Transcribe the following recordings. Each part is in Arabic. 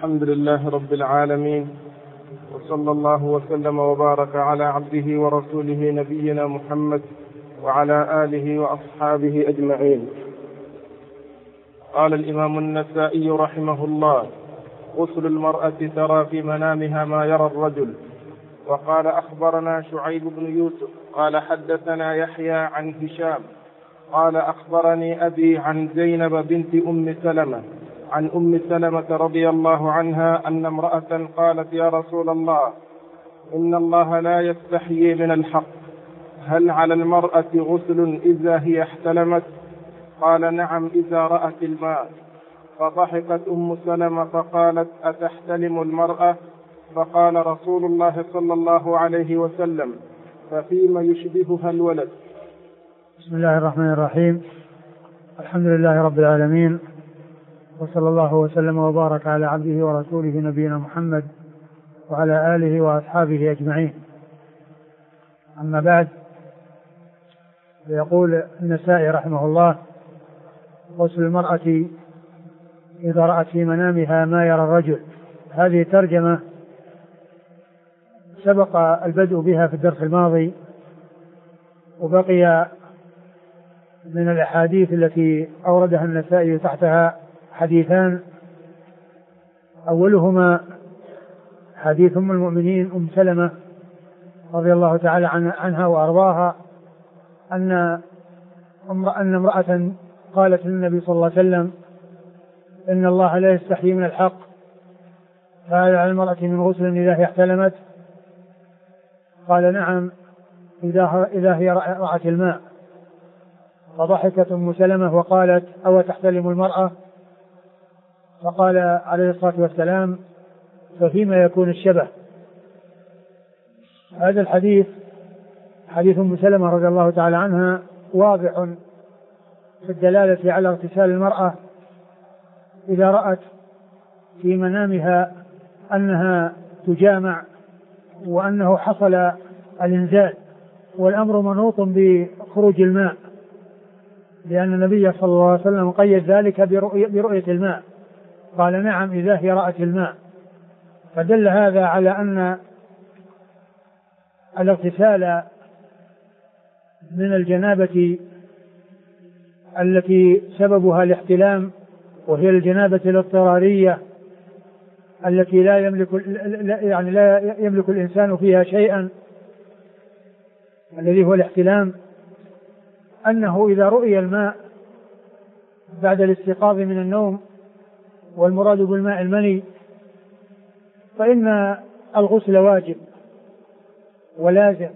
الحمد لله رب العالمين، وصلى الله وسلم وبارك على عبده ورسوله نبينا محمد وعلى آله وأصحابه أجمعين. قال الإمام النسائي رحمه الله: غسل المرأة ترى في منامها ما يرى الرجل. وقال: أخبرنا شعيب بن يوسف قال حدثنا يحيى عن هشام قال أخبرني أبي عن زينب بنت أم سلمة عن أم سلمة رضي الله عنها أن امرأة قالت: يا رسول الله، إن الله لا يستحيي من الحق، هل على المرأة غسل إذا هي احتلمت؟ قال: نعم، إذا رأت الماء. فضحكت أم سلمة فقالت: أتحتلم المرأة؟ فقال رسول الله صلى الله عليه وسلم: ففيما يشبهها الولد. بسم الله الرحمن الرحيم. الحمد لله رب العالمين، وصلى الله وسلم وبارك على عبده ورسوله نبينا محمد وعلى آله وأصحابه أجمعين. أما بعد، يقول النسائي رحمه الله: غسل المرأة إذا رأت في منامها ما يرى الرجل. هذه ترجمة سبق البدء بها في الدرس الماضي، وبقي من الأحاديث التي أوردها النسائي تحتها حديثان، أولهما حديث أم المؤمنين أم سلمة رضي الله تعالى عنها وأرضاها أن امرأة قالت للنبي صلى الله عليه وسلم: إن الله لا يستحيي من الحق، فهل على المرأة من غسل إذا هي احتلمت؟ قال: نعم، إذا هي رأت الماء. فضحكت أم سلمة وقالت: أو تحتلم المرأة؟ فقال عليه الصلاة والسلام: ففيما يكون الشبه. هذا الحديث، حديث أم سلمة رضي الله تعالى عنها، واضح في الدلالة على اغتسال المرأة إذا رأت في منامها أنها تجامع وأنه حصل الإنزال، والأمر منوط بخروج الماء، لأن النبي صلى الله عليه وسلم قيد ذلك برؤية الماء. قال: نعم، إذا هي رأت الماء. فدل هذا على أن الاغتسال من الجنابة التي سببها الاحتلام، وهي الجنابة الاضطرارية التي لا يملك الإنسان فيها شيئا، الذي هو الاحتلام، أنه إذا رؤي الماء بعد الاستيقاظ من النوم، والمراد بالماء المني، فإن الغسل واجب ولازم.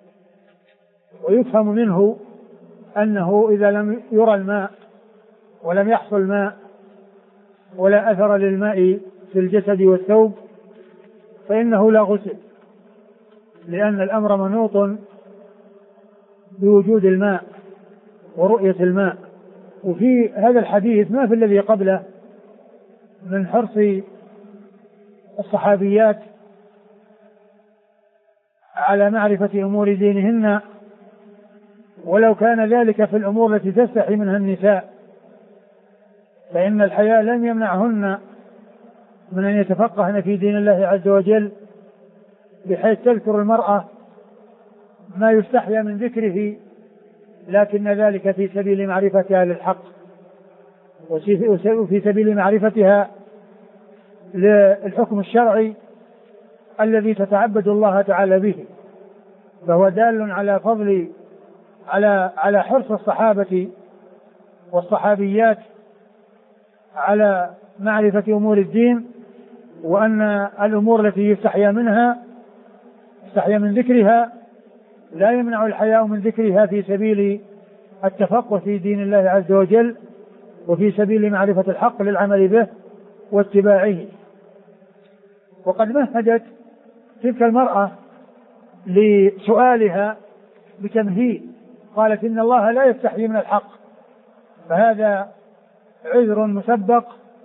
ويفهم منه أنه إذا لم يرى الماء ولم يحصل ماء ولا أثر للماء في الجسد والثوب فإنه لا غسل، لأن الأمر منوط بوجود الماء ورؤية الماء. وفي هذا الحديث ما في الذي قبله من حرص الصحابيات على معرفة أمور دينهن، ولو كان ذلك في الأمور التي تستحي منها النساء، فإن الحياء لم يمنعهن من أن يتفقهن في دين الله عز وجل، بحيث تذكر المرأة ما يستحيا من ذكره، لكن ذلك في سبيل معرفتها للحق، وفي سبيل معرفتها للحكم الشرعي الذي تتعبد الله تعالى به. فهو دال على فضل على حرص الصحابة والصحابيات على معرفة أمور الدين، وأن الأمور التي يستحيا من ذكرها لا يمنع الحياء من ذكرها في سبيل التفقه في دين الله عز وجل، وفي سبيل معرفة الحق للعمل به واتباعه. وقد مهدت تلك المرأة لسؤالها بتمهيد، قالت: إن الله لا يستحيي من الحق. فهذا عذر مسبق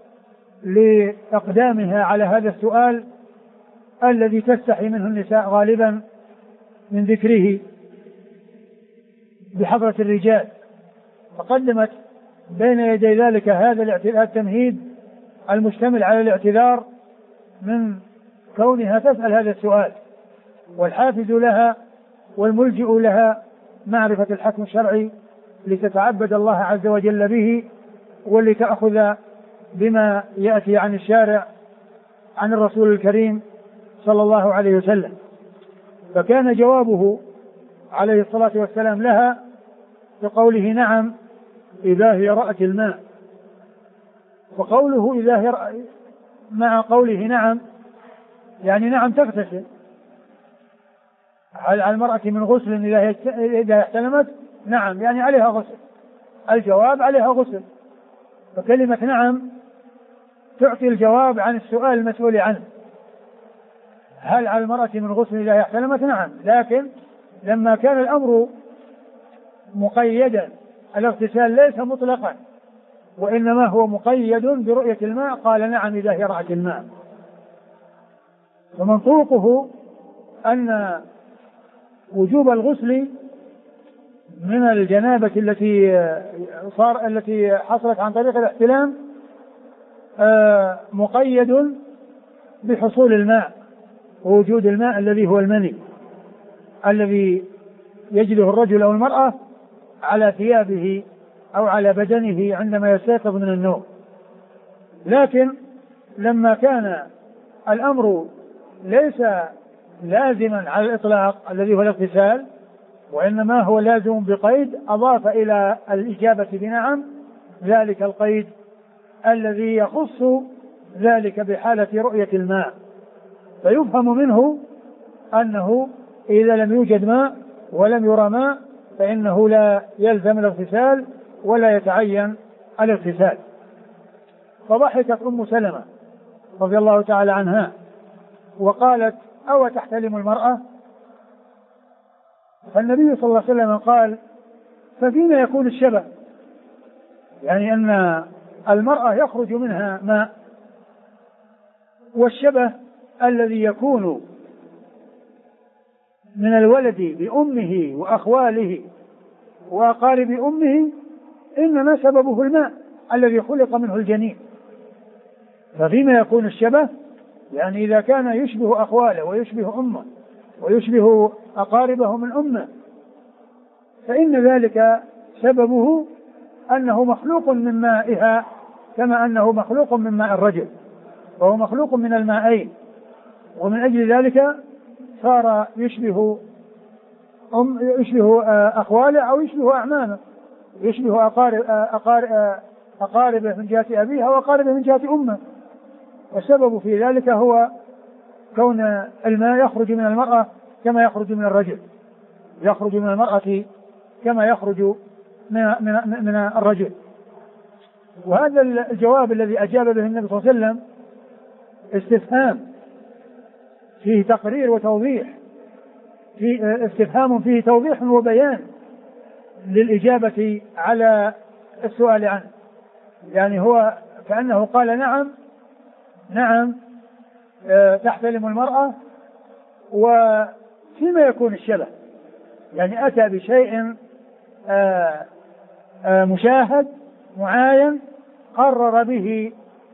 لإقدامها على هذا السؤال الذي تستحي منه النساء غالبا من ذكره بحضرة الرجال، فقدمت بين يدي ذلك هذا التمهيد المشتمل على الاعتذار من كونها تسأل هذا السؤال، والحافز لها والملجئ لها معرفة الحكم الشرعي لتتعبد الله عز وجل به، ولتأخذ بما يأتي عن الشارع عن الرسول الكريم صلى الله عليه وسلم. فكان جوابه عليه الصلاة والسلام لها بقوله نعم إذا هي رأت الماء. وقوله إذا هي مع قوله نعم يعني نعم تغتسل. هل على المرأة من غسل إذا احتلمت؟ نعم يعني عليها غسل، الجواب عليها غسل. فكلمة نعم تعطي الجواب عن السؤال المسؤول عنه، هل على المرأة من غسل إذا احتلمت؟ نعم. لكن لما كان الأمر مقيدا، الاغتسال ليس مطلقا وإنما هو مقيد برؤية الماء، قال نعم إذا هي رأت الماء. ومنطوقه أن وجوب الغسل من الجنابة التي حصلت عن طريق الاحتلام مقيد بحصول الماء ووجود الماء الذي هو المني الذي يجده الرجل أو المرأة على ثيابه أو على بدنه عندما يستيقظ من النوم. لكن لما كان الأمر ليس لازما على الإطلاق الذي هو الاغتسال، وإنما هو لازم بقيد، أضاف إلى الإجابة بنعم ذلك القيد الذي يخص ذلك بحالة رؤية الماء. فيفهم منه أنه إذا لم يوجد ماء ولم يرى ماء فإنه لا يلزم الاغتسال ولا يتعين الاغتسال. فضحكت أم سلمة رضي الله تعالى عنها وقالت أو تحتلم المرأة؟ فالنبي صلى الله عليه وسلم قال ففيما يكون الشبه، يعني أن المرأة يخرج منها ماء، والشبه الذي يكون من الولد بأمه وأخواله وأقارب أمه إنما سببه الماء الذي خلق منه الجنين. ففيما يكون الشبه يعني إذا كان يشبه أخواله ويشبه أمه ويشبه أقاربه من أمه فإن ذلك سببه أنه مخلوق من مائها كما أنه مخلوق من ماء الرجل، وهو مخلوق من المائين، ومن أجل ذلك صار يشبه أخواله أو يشبه أعمامه، يشبه أقاربه من جهة أبيها وأقاربه من جهة أمه. والسبب في ذلك هو كون الماء يخرج من المرأة كما يخرج من الرجل، يخرج من المرأة كما يخرج من الرجل. وهذا الجواب الذي أجاب به النبي صلى الله عليه وسلم استفهام فيه تقرير وتوضيح، في استفهام فيه توضيح وبيان للإجابة على السؤال عنه. يعني هو كأنه قال نعم تحتلم المرأة، وفيما يكون الشبه يعني أتى بشيء مشاهد معاين قرر به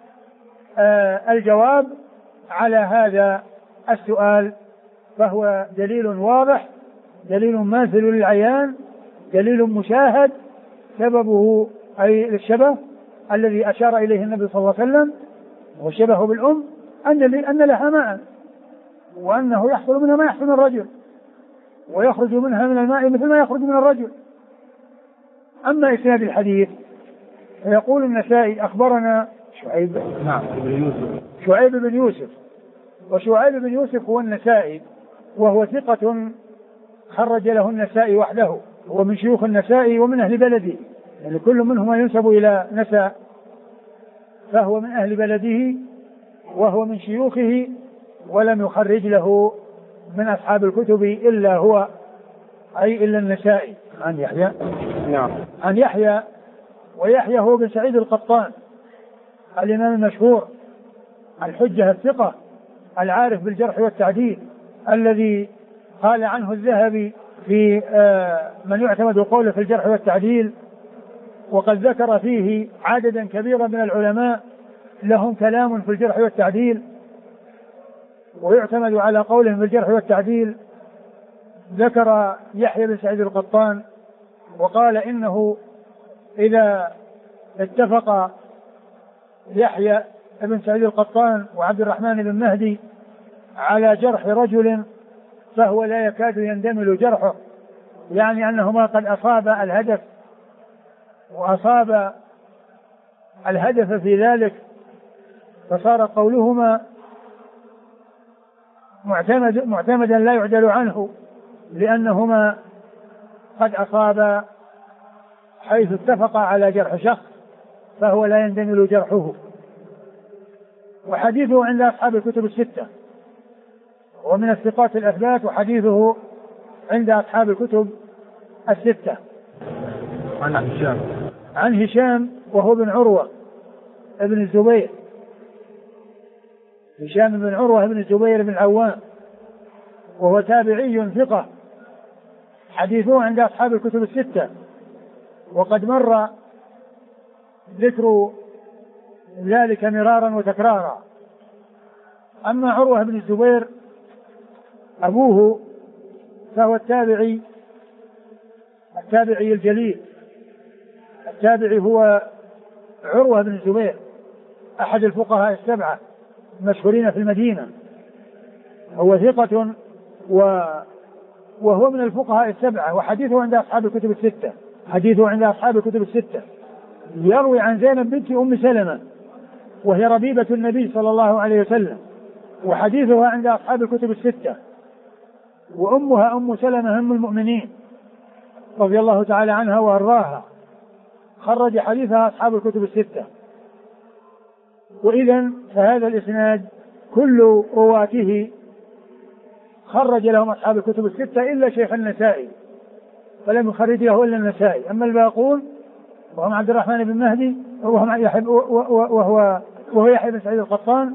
الجواب على هذا السؤال، فهو دليل واضح، دليل ماثل للعيان، دليل مشاهد، سببه أي الشبه الذي أشار إليه النبي صلى الله عليه وسلم، والشبه بالأم أن لها ماء، وأنه يحصل منها ما يحصل من الرجل، ويخرج منها من الماء مثل ما يخرج من الرجل. أما إسناد الحديث فيقول النسائي أخبرنا شعيب بن يوسف، وشعيب بن يوسف هو النسائي، وهو ثقة خرج له النسائي وحده، هو من شيوخ النسائي ومن أهل بلده، يعني كل منهما ينسب إلى نساء، فهو من أهل بلده وهو من شيوخه، ولم يخرج له من أصحاب الكتب إلا هو أي إلا النسائي عن يحيى. نعم. عن يحيى، ويحيى هو بن سعيد القطان الإمام المشهور الحجة الثقة العارف بالجرح والتعديل، الذي قال عنه الذهبي في من يعتمد قوله في الجرح والتعديل، وقد ذكر فيه عددا كبيرا من العلماء لهم كلام في الجرح والتعديل، ويعتمد على قولهم بالجرح والتعديل. ذكر يحيى بن سعيد القطان وقال إنه إذا اتفق يحيى بن سعيد القطان وعبد الرحمن بن مهدي على جرح رجل فهو لا يكاد يندمل جرحه، يعني أنهما قد أصاب الهدف وأصاب الهدف في ذلك، فصار قولهما معتمدا لا يعدل عنه، لأنهما قد أصابا حيث اتفقا على جرح شخص فهو لا يندمل جرحه. وحديثه عند أصحاب الكتب الستة ومن الثقات الأثبات، وحديثه عند أصحاب الكتب الستة. عن هشام وهو بن عروة ابن الزبير، هشام بن عروة بن الزبير بن العوام، وهو تابعي ثقة، حديثه عند أصحاب الكتب الستة، وقد مر ذكر ذلك مرارا وتكرارا. أما عروة بن الزبير أبوه فهو التابعي الجليل، التابعي هو عروة بن الزبير أحد الفقهاء السبعة المشهورين في المدينة، هو ثقة وهو من الفقهاء السبعة، وحديثه عند أصحاب الكتب الستة، حديثه عند أصحاب الكتب الستة. يروي عن زينب بنت أم سلمة وهي ربيبة النبي صلى الله عليه وسلم، وحديثها عند أصحاب الكتب الستة. وأمها أم سلمة أم المؤمنين رضي الله تعالى عنها وأرضاها، خرج حديثها أصحاب الكتب الستة. وإذن فهذا الإسناد كل رواته خرج لهم أصحاب الكتب الستة إلا شيخ النسائي، فلم يخرج له إلا النسائي. أما الباقون وهم عبد الرحمن بن مهدي وهو يحيى بن سعيد القطان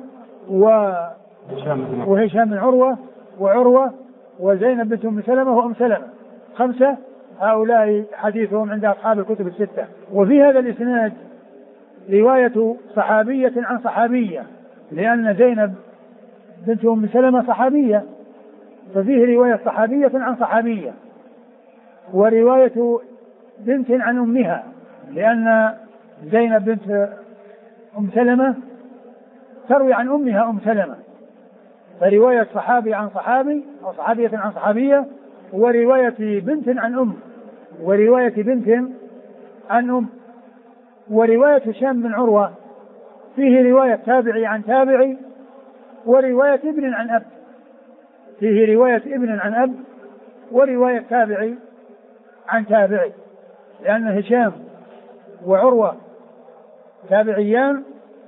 وهشام بن عروة وعروة وزينب بنت أم سلمة وأم سلمة، خمسة هؤلاء حديثهم عند أصحاب الكتب الستة. وفي هذا الإسناد رواية صحابية عن صحابية، لأن زينب بنت أم سلمة صحابية، ففيه رواية صحابية عن صحابية، ورواية بنت عن أمها، لأن زينب بنت أم سلمة تروي عن أمها أم سلمة، فرواية صحابي عن صحابي أو صحابية عن صحابية، ورواية بنت عن أم، ورواية بنت عن أم. ورواية هشام بن عروة فيه رواية تابعي عن تابعي ورواية ابن عن أب، فيه رواية ابن عن أب ورواية تابعي عن تابعي، لأن هشام وعروة تابعيان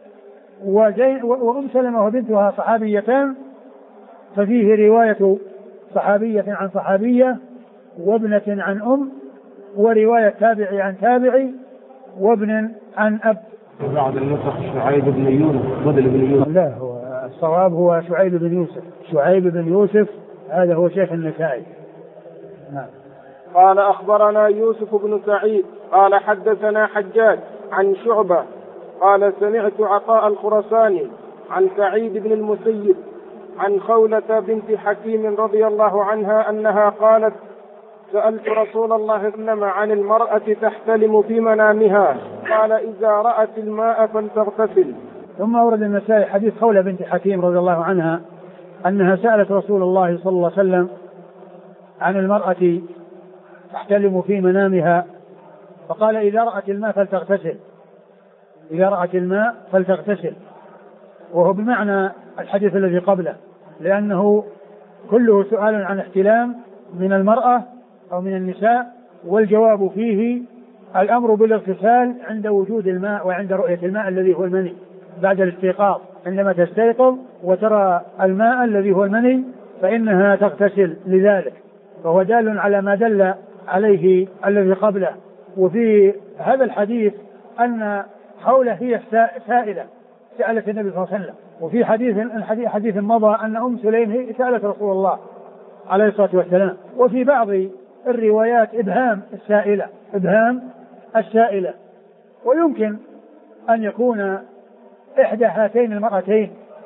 وأم سلمة وبنتها صحابيتان، ففيه رواية صحابية عن صحابية وابنة عن أم، ورواية تابعي عن تابعي وابن عن أب. بعض النسخ شعيب بن يونس بدل بن يونس. لا، هو الصواب هو شعيب بن يوسف. شعيب بن يوسف هذا هو شيخ النسائي. نعم. قال أخبرنا يوسف بن سعيد قال حدثنا حجاج عن شعبة قال سمعت عطاء الخرساني عن سعيد بن المسيب عن خولة بنت حكيم رضي الله عنها أنها قالت سألت رسول الله صلى الله عليه وسلم عن المرأة تحتلم في منامها قال إذا رأت الماء فلتغتسل. ثم أورد النسائي حديث خولة بنت حكيم رضي الله عنها أنها سألت رسول الله صلى الله عليه وسلم عن المرأة تحتلم في منامها فقال إذا رأت الماء فلتغتسل، إذا رأت الماء فلتغتسل، وهو بمعنى الحديث الذي قبله، لأنه كله سؤال عن احتلام من المرأة أو من النساء، والجواب فيه الأمر بالاغتسال عند وجود الماء وعند رؤية الماء الذي هو المني بعد الاستيقاظ. عندما تستيقظ وترى الماء الذي هو المني فإنها تغتسل لذلك، فهو دال على ما دل عليه الذي قبله. وفي هذا الحديث أن خولة هي سائلة سألت النبي صلى الله عليه وسلم، وفي حديث مضى أن أم سليم سألت رسول الله عليه الصلاة والسلام. وفي بعض الروايات إبهام السائلة، ويمكن أن يكون إحدى هاتين المرأتين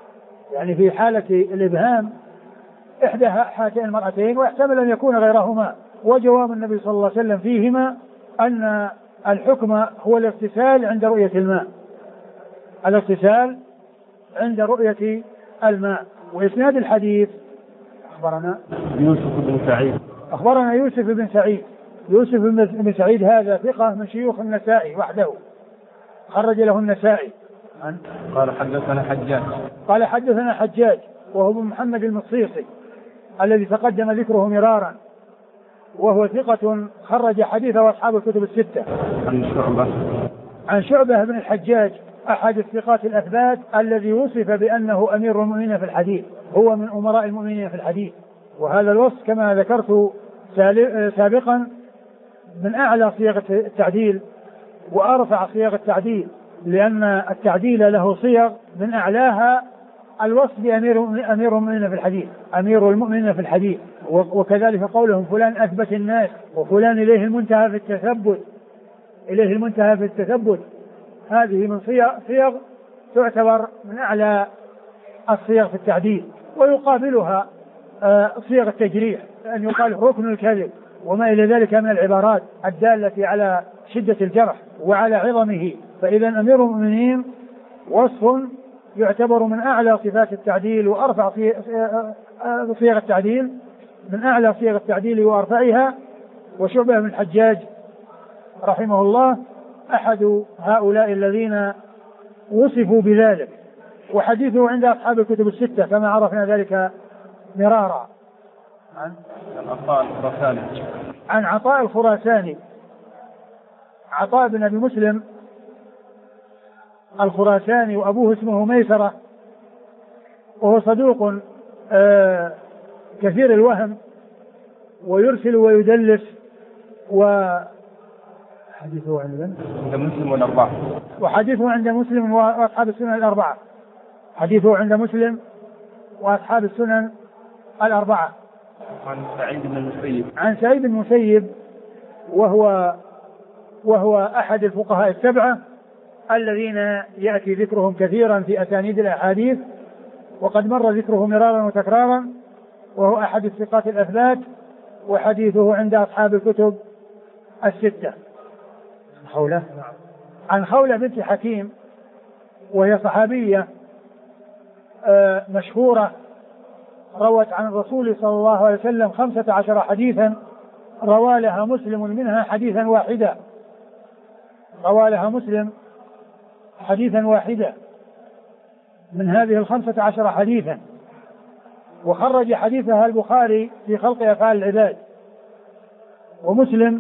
يعني في حالة الإبهام إحدى هاتين المرأتين، ويحتمل أن يكون غيرهما. وجواب النبي صلى الله عليه وسلم فيهما أن الحكم هو الاغتسال عند رؤية الماء، الاغتسال عند رؤية الماء. وإسناد الحديث أخبرنا يوسف بن سعيد. يوسف بن سعيد هذا ثقة من شيوخ النسائي وحده، خرج له النسائي. قال حدثنا حجاج وهو ابن محمد المصيصي الذي تقدم ذكره مرارا، وهو ثقة خرج حديثه أصحاب الكتب الستة. عن شعبة بن الحجاج أحد الثقات الأثبات الذي وصف بأنه أمير المؤمنين في الحديث، هو من أمراء المؤمنين في الحديث. وهذا الوصف كما ذكرت سابقا من أعلى صيغ التعديل وأرفع صيغ التعديل، لأن التعديل له صيغ من أعلاها الوصف بأمير المؤمنين في الحديث، أمير المؤمنين في الحديث. وكذلك قولهم فلان أثبت الناس وفلان إليه المنتهى في التثبت، هذه من صيغ تعتبر من أعلى الصيغ في التعديل. ويقابلها صيغ التجريح، أن يقال ركن الكذب وما إلى ذلك من العبارات الدالة على شدة الجرح وعلى عظمه. فإذا أمير المؤمنين وصف يعتبر من أعلى صفات التعديل وأرفع صيغ التعديل، من أعلى صيغ التعديل وأرفعها. وشعبة بن الحجاج رحمه الله أحد هؤلاء الذين وصفوا بذلك، وحديثه عند أصحاب الكتب الستة كما عرفنا ذلك مرارا. عن عطاء الخراساني، عطاء بن أبي مسلم الخراساني، وأبوه اسمه ميسرة، وهو صدوق كثير الوهم ويرسل ويدلس، وحديثه عند مسلم والأربعة، وحديثه عند مسلم وأصحاب السنن الأربعة، حديثه عند مسلم وأصحاب السنن الأربعة. عن سعيد بن المسيب وهو أحد الفقهاء السبعة الذين يأتي ذكرهم كثيرا في أسانيد الأحاديث، وقد مر ذكره مرارا وتكرارا، وهو أحد الثقات الأثبات، وحديثه عند أصحاب الكتب الستة. عن خولة بنت حكيم، وهي صحابية مشهورة، روت عن الرسول صلى الله عليه وسلم 15 حديثا، روى لها مسلم منها حديثا واحدا، روى لها مسلم حديثا واحدا من هذه 15 حديثا. وخرج حديثها البخاري في خلق أفعال العباد، ومسلم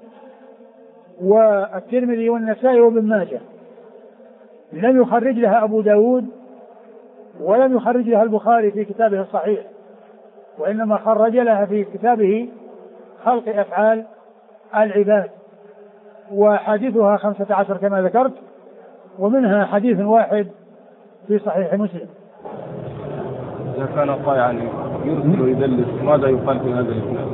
والترمذي والنسائي وابن ماجه. لم يخرج لها أبو داود ولم يخرج لها البخاري في كتابه الصحيح، وإنما خرج لها في كتابه خلق أفعال العباد. وحديثها 15 كما ذكرت، ومنها حديث واحد في صحيح مسلم. إذا كان طائعا يرسل ويدلس ماذا يقال في هذا الإسناد؟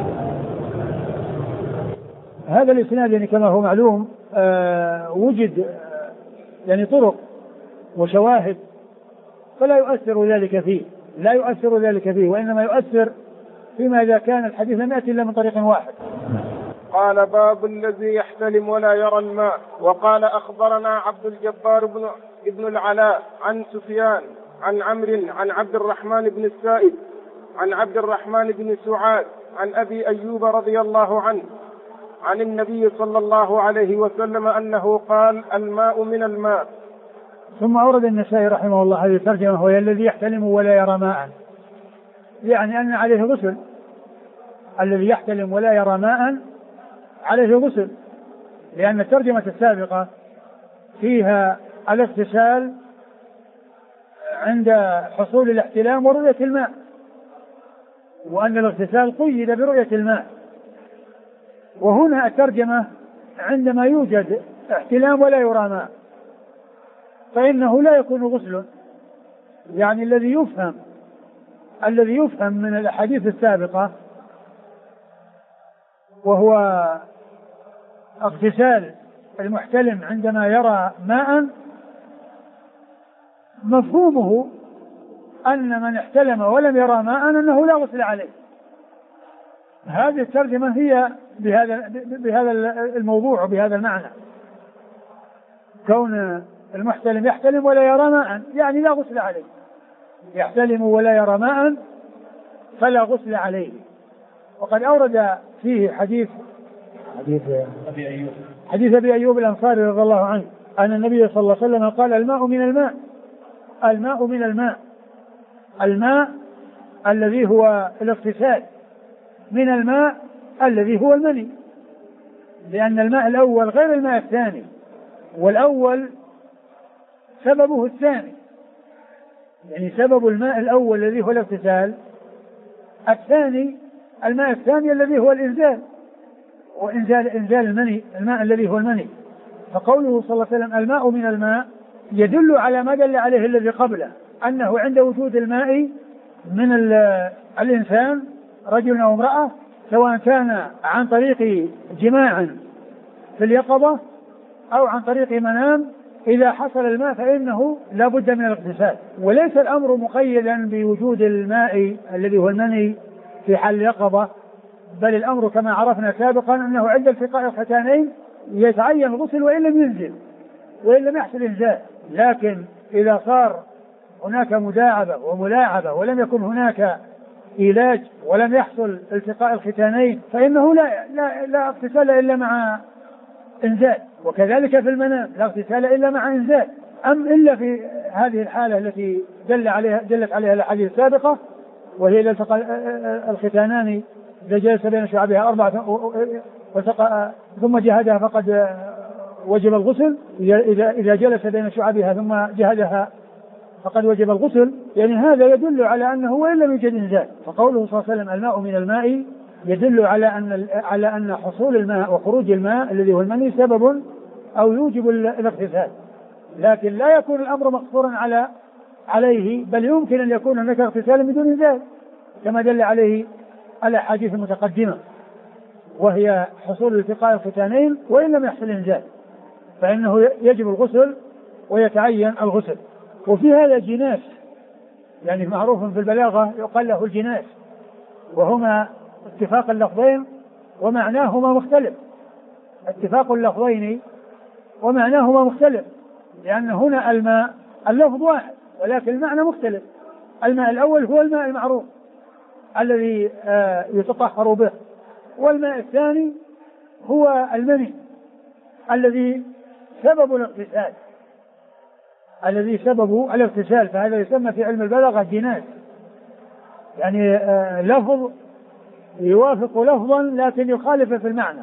هذا الإسناد يعني كما هو معلوم وجد يعني طرق وشواهد، فلا يؤثر ذلك فيه، لا يؤثر ذلك فيه، وإنما يؤثر فيما إذا كان الحديث لم يأتي إلا من طريق واحد. قال باب الذي يحتلم ولا يرى الماء. وقال أخبرنا عبد الجبار بن العلاء عن سفيان عن عمرو عن عبد الرحمن بن السائب عن عبد الرحمن بن سعاد عن أبي أيوب رضي الله عنه عن النبي صلى الله عليه وسلم أنه قال الماء من الماء. ثم أورد النسائي رحمه الله هذه الترجمة، وهي الذي يحتلم ولا يرى ماء، يعني أن عليه غسل، الذي يحتلم ولا يرى ماء عليه غسل، لأن الترجمة السابقة فيها الاغتسال عند حصول الاحتلام ورؤية الماء، وأن الاغتسال قيد برؤية الماء. وهنا الترجمة عندما يوجد احتلام ولا يرى ماء فإنه لا يكون غسل، يعني الذي يفهم من الأحاديث السابقة وهو اغتسال المحتلم عندما يرى ماء، مفهومه أن من احتلم ولم يرى ماء أنه لا غسل عليه. هذه الترجمة هي بهذا الموضوع وبهذا المعنى، كون المحتلم يحتلم ولا يرى ماء يعني لا غسل عليه، يحتلم ولا يرى ماء فلا غسل عليه. وقد أورد فيه حديث أبي أيوب الأنصاري رضي الله عنه أن النبي صلى الله عليه وسلم قال: الماء من الماء، الماء من الماء، الماء الذي هو الاغتسال من الماء الذي هو المني، لأن الماء الأول غير الماء الثاني، والأول سببه الثاني، يعني سبب الماء الأول الذي هو الاغتسال، الثاني الماء الثاني الذي هو الإنزال، وإنزال المني، الماء الذي هو المني. فقوله صلى الله عليه وسلم الماء من الماء يدل على ما دل عليه الذي قبله، أنه عند وجود الماء من الإنسان رجل أو امرأة، سواء كان عن طريق جماع في اليقظة أو عن طريق منام، إذا حصل الماء فإنه لا بد من الاغتسال. وليس الأمر مقيدا بوجود الماء الذي هو المني في حال اليقظة، بل الأمر كما عرفنا سابقا أنه عند التقاء الختانين يتعين الغسل وإن لم ينزل وإن لم يحصل إنزال. لكن إذا صار هناك مداعبة وملاعبة ولم يكن هناك علاج ولم يحصل التقاء الختانين فإنه لا اغتسال إلا مع إنزال. وكذلك في المنام لا اغتسال إلا مع إنزال، إلا في هذه الحالة التي دلت عليها الأحاديث السابقة، وهي إذا التقى الختانان إذا جلس بين شعبها 4 ثم جهدها فقد وجب الغسل، إذا جلس بين شعبها ثم جهدها فقد وجب الغسل. يعني هذا يدل على أنه وإن لم يوجد إنزال. فقوله صلى الله عليه وسلم الماء من الماء يدل على أن حصول الماء وخروج الماء الذي هو المني سبب أو يوجب الاغتسال، لكن لا يكون الأمر مقصورا عليه، بل يمكن أن يكون هناك اغتسال بدون إنزال كما دل عليه الأحاديث المتقدمة، وهي حصول التقاء الختانين وإن لم يحصل إنزال فإنه يجب الغسل ويتعين الغسل. وفي هذا جناس، يعني معروف في البلاغة يقال له الجناس، وهما اتفاق اللفظين ومعناهما مختلف، اتفاق اللفظين ومعناهما مختلف، لأن هنا الماء اللفظ واحد ولكن المعنى مختلف. الماء الأول هو الماء المعروف الذي يتطهر به، والماء الثاني هو المني الذي سبب الاغتسال، الذي سببه الاغتسال. فهذا يسمى في علم البلاغة جناس، يعني لفظ يوافق لفظا لكن يخالف في المعنى،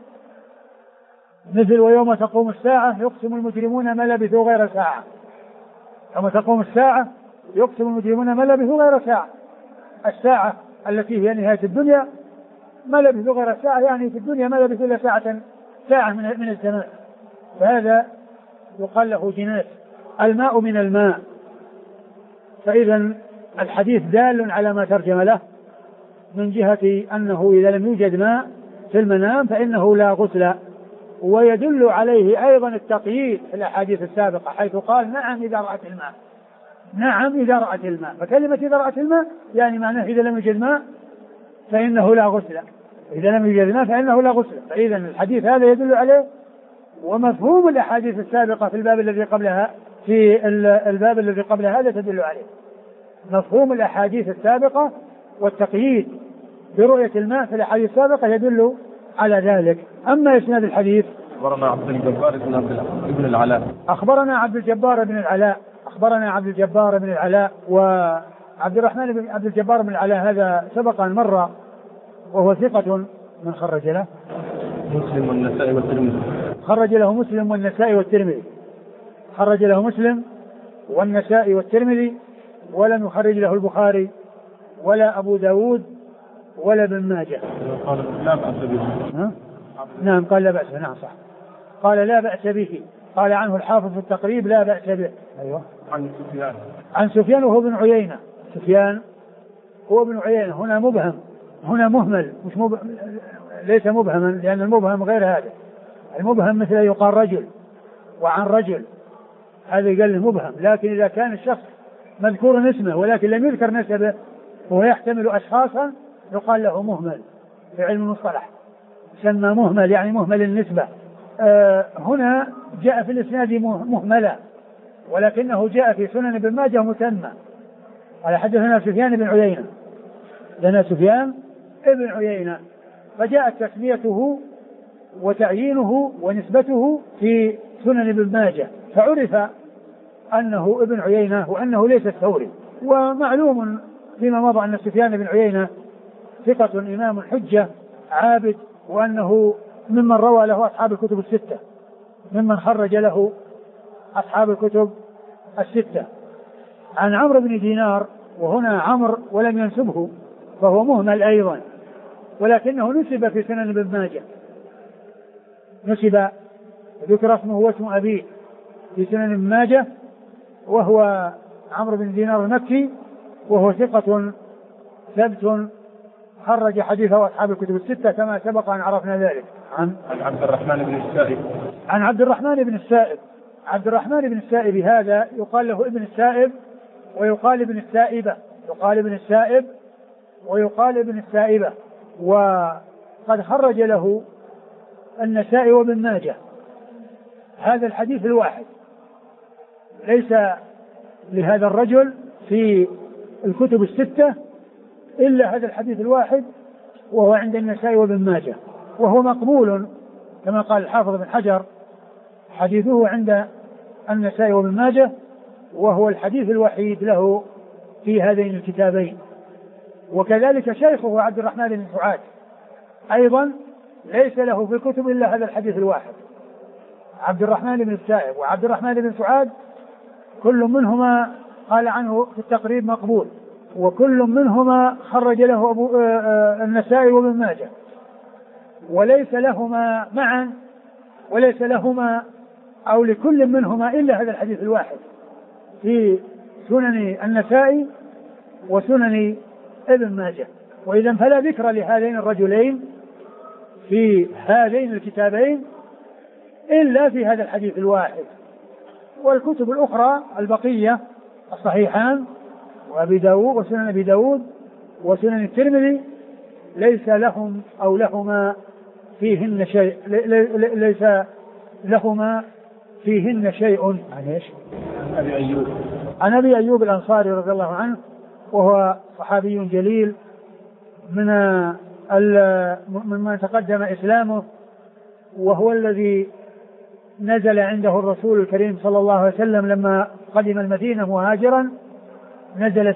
مثل ويوم تقوم الساعة يقسم المجرمون ما لبثوا غير ساعة. يوم تقوم الساعة يقسم المجرمون ما لبثوا غير ساعة، الساعة التي هي نهاية الدنيا، ما لبثوا غير ساعة يعني في الدنيا ما لبثوا إلا ساعة من الزمان، فهذا يقال له جناس. الماء من الماء، فإذا الحديث دال على ما ترجم له من جهة أنه إذا لم يوجد ماء في المنام فإنه لا غسل، ويدل عليه أيضا التقييد في الأحاديث السابقة حيث قال نعم إذا رأت الماء، نعم إذا رأت الماء. فكلمة إذا رأت الماء يعني معناه إذا لم يوجد ماء فإنه لا غسل، إذا لم يوجد ماء فإنه لا غسل. فإذا الحديث هذا يدل عليه، ومفهوم الأحاديث السابقة في الباب الذي قبلها الباب الذي قبل هذا تدل عليه مفهوم الأحاديث السابقة، والتقييد برؤية الماء في الأحاديث السابقة يدل على ذلك. أما إسناد الحديث أخبرنا عبد الجبار بن العلاء أخبرنا عبد الجبار بن العلاء وعبد الرحمن بن عبد الجبار بن العلاء هذا سبق أن مر، وهو ثقة من خرج له مسلم والنسائي والترمذي، خرج له مسلم والنسائي والترمذي، خرج له مسلم والنسائي والترمذي، ولم يخرج له البخاري ولا أبو داود ولا ابن ماجه. قال لا بأس به. نعم قال لا بأس به، نعم صح، قال لا بأس به، قال عنه الحافظ في التقريب لا بأس به. أيوة. عن سفيان وهو بن عيينة، سفيان هو بن عيينة، هنا مبهم، هنا مهمل، ليس مبهما، لأن المبهم غير هذا. المبهم مثل يقال رجل وعن رجل، هذا قال له مبهم. لكن إذا كان الشخص مذكور اسمه ولكن لم يذكر نسبه وهو يحتمل أشخاصا يقال له مهمل في علم المصطلح، يسمى مهمل يعني مهمل النسبة. هنا جاء في الإسناد مهملا ولكنه جاء في سنن ابن ماجه متمة. على حدثنا سفيان بن عيينة، لنا سفيان ابن عيينة، فجاءت تسميته وتعيينه ونسبته في سنن ابن ماجه، فعرف أنه ابن عيينة وأنه ليس الثوري. ومعلوم فيما مضى أن سفيان بن عيينة ثقة إمام حجة عابد، وأنه ممن روى له أصحاب الكتب الستة، ممن خرج له أصحاب الكتب الستة. عن عمرو بن دينار، وهنا عمرو ولم ينسبه فهو مهمل أيضا، ولكنه نسب في سنن ابن ماجه، نسب ذكر اسمه واسم أبيه في سنن ابن ماجه، وهو عمرو بن دينار المكي، وهو ثقة ثبت خرج حديثه أصحاب الكتب الستة كما سبق أن عرفنا ذلك. عن عبد الرحمن بن السائب. عن عبد الرحمن بن السائب. عبد الرحمن بن السائب هذا يقال له ابن السائب ويقال ابن السائبة، يقال ابن السائب ويقال ابن السائبة، وقد خرج له النسائي وابن ماجه هذا الحديث الواحد، ليس لهذا الرجل في الكتب الستة إلا هذا الحديث الواحد، وهو عند النسائي وابن ماجه، وهو مقبول كما قال الحافظ بن حجر، حديثه عند النسائي وابن ماجه، وهو الحديث الوحيد له في هذين الكتابين. وكذلك شيخه عبد الرحمن بن سعاد أيضا ليس له في الكتب إلا هذا الحديث الواحد. عبد الرحمن بن السائب وعبد الرحمن بن سعاد كل منهما قال عنه في التقريب مقبول، وكل منهما خرج له النسائي وابن ماجه، وليس لهما معا، وليس لهما أو لكل منهما إلا هذا الحديث الواحد في سنن النسائي وسنن ابن ماجه. وإذا فلا ذكر لهذين الرجلين في هذين الكتابين إلا في هذا الحديث الواحد. والكتب الأخرى البقية الصحيحان وأبي داود وسنن أبي داود وسنن الترمذي ليس لهم أو لهما فيهن شيء، ليس لهما فيهن شيء. عن ايش؟ أبي أيوب. عن أبي أيوب الأنصاري رضي الله عنه، وهو صحابي جليل ممن تقدم إسلامه، وهو الذي نزل عنده الرسول الكريم صلى الله عليه وسلم لما قدم المدينة مهاجرا، نزل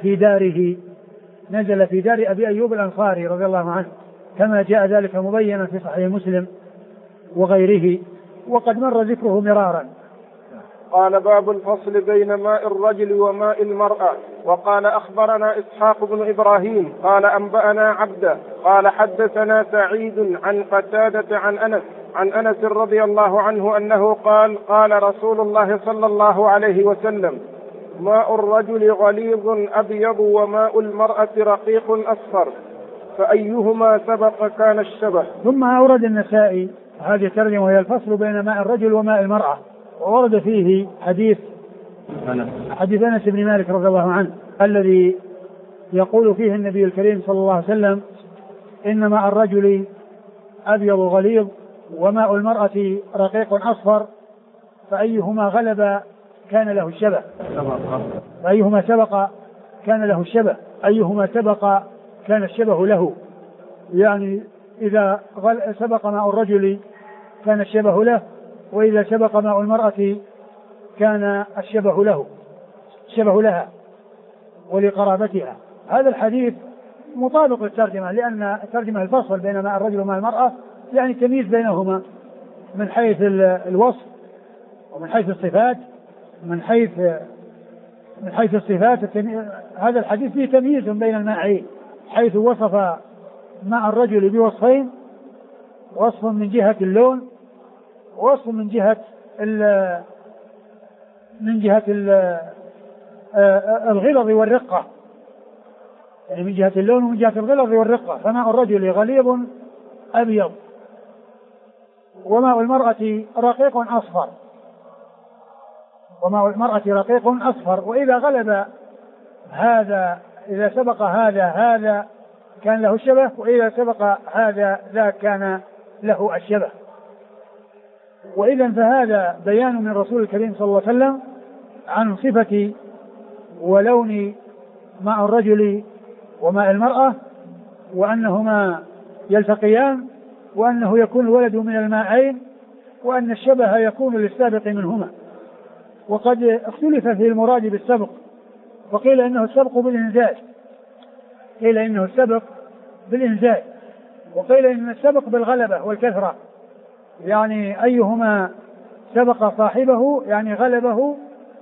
في دار أبي أيوب الأنصاري رضي الله عنه، كما جاء ذلك مبينا في صحيح مسلم وغيره، وقد مر ذكره مرارا. قال: باب الفصل بين ماء الرجل وماء المرأة. وقال: أخبرنا إسحاق بن إبراهيم قال: أنبأنا عبده قال: حدثنا سعيد عن قتادة عن أنس رضي الله عنه أنه قال: قال رسول الله صلى الله عليه وسلم: ماء الرجل غليظ أبيض وماء المرأة رقيق أصفر، فأيهما سبق كان الشبه. ثم أورد النسائي هذه الترجمة وهي الفصل بين ماء الرجل وماء المرأة، وورد فيه حديث أنس بن مالك رضي الله عنه الذي يقول فيه النبي الكريم صلى الله عليه وسلم: إن ماء الرجل أبيض غليظ وماء المرأة رقيق أصفر، فأيهما غلب كان له الشبه. فأيهما سبق كان له الشبه، أيهما سبق كان الشبه له، يعني إذا سبق ماء الرجل كان الشبه له، وإذا سبق ماء المرأة كان الشبه لها ولقرابتها. هذا الحديث مطابق للترجمة، لأن الترجمة الفصل بين ماء الرجل وماء المرأة يعني تمييز بينهما من حيث الوصف ومن حيث الصفات. من حيث الصفات هذا الحديث فيه تمييز بين الماءين، حيث وصف ماء الرجل بوصفين: وصف من جهة اللون، ووصف من جهة الغلظ والرقة، يعني من جهة اللون ومن جهة الغلظ والرقة. فماء الرجل غليظ أبيض وماء المرأة رقيق أصفر، وإذا غلب هذا إذا سبق هذا كان له الشبه، وإذا سبق هذا ذاك كان له الشبه. وإذا فهذا بيان من رسول الكريم صلى الله عليه وسلم عن صفة ولون ماء الرجل وماء المرأة، وأنهما يلتقيان، وأنه يكون الولد من الماءين، وأن الشبه يكون للسابق منهما. وقد اختلف في المراد بالسبق، وقيل إنه السبق بالإنزال، قيل إنه السبق بالإنزال، وقيل إن السبق بالغلبة والكثرة، يعني أيهما سبق صاحبه يعني غلبه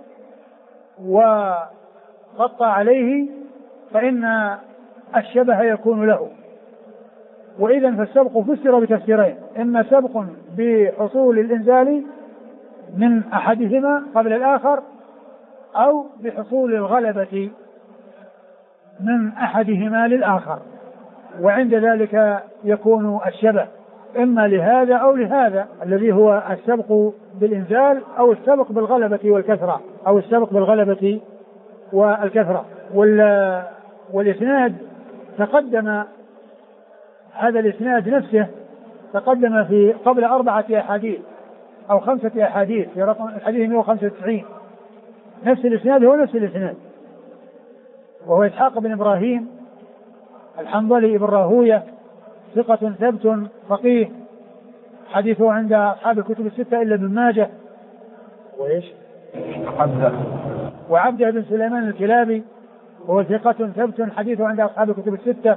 وغطى عليه فإن الشبه يكون له. وإذا فالسبق فسر بتفسيرين: إما سبق بحصول الإنزال من أحدهما قبل الآخر، أو بحصول الغلبة من أحدهما للآخر، وعند ذلك يكون الشبه إما لهذا أو لهذا، الذي هو السبق بالإنزال أو السبق بالغلبة والكثرة، أو السبق بالغلبة والكثرة. والإسناد تقدم، هذا الإسناد نفسه تقدم في قبل 4 أحاديث أو 5 أحاديث، في رقم الحديث 195. نفس الإسناد هو نفس الإسناد، وهو إسحاق بن إبراهيم الحنظلي بن راهوية، ثقة ثبت فقيه، حديثه عند أصحاب الكتب الستة إلا ابن ماجه. وإيش؟ وعبده بن سليمان الكلابي، وهو ثقة ثبت حديثه عند أصحاب الكتب الستة.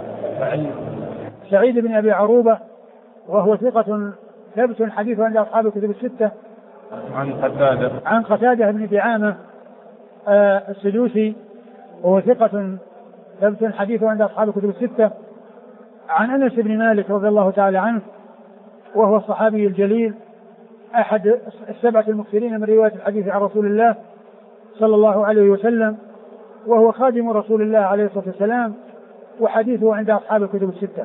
سعيد بن أبي عروبة، وهو ثقة ثبت حديثه عند أصحاب الكتب الستة. عن قتادة بن دعامة السدوسي، وهو ثقة ثبت حديثه عند أصحاب الكتب الستة. عن أنس بن مالك رضي الله تعالى عنه، وهو الصحابي الجليل أحد 7 المكثرين من رواية الحديث عن رسول الله صلى الله عليه وسلم، وهو خادم رسول الله عليه الصلاة والسلام، وحديثه عند أصحاب الكتب الستة.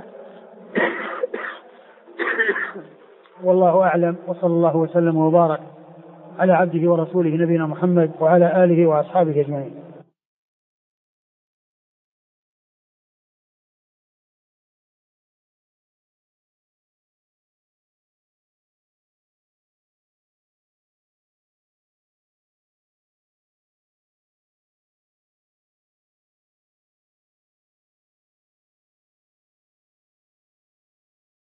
والله أعلم، وصلى الله وسلم وبارك على عبده ورسوله نبينا محمد وعلى آله وأصحابه أجمعين.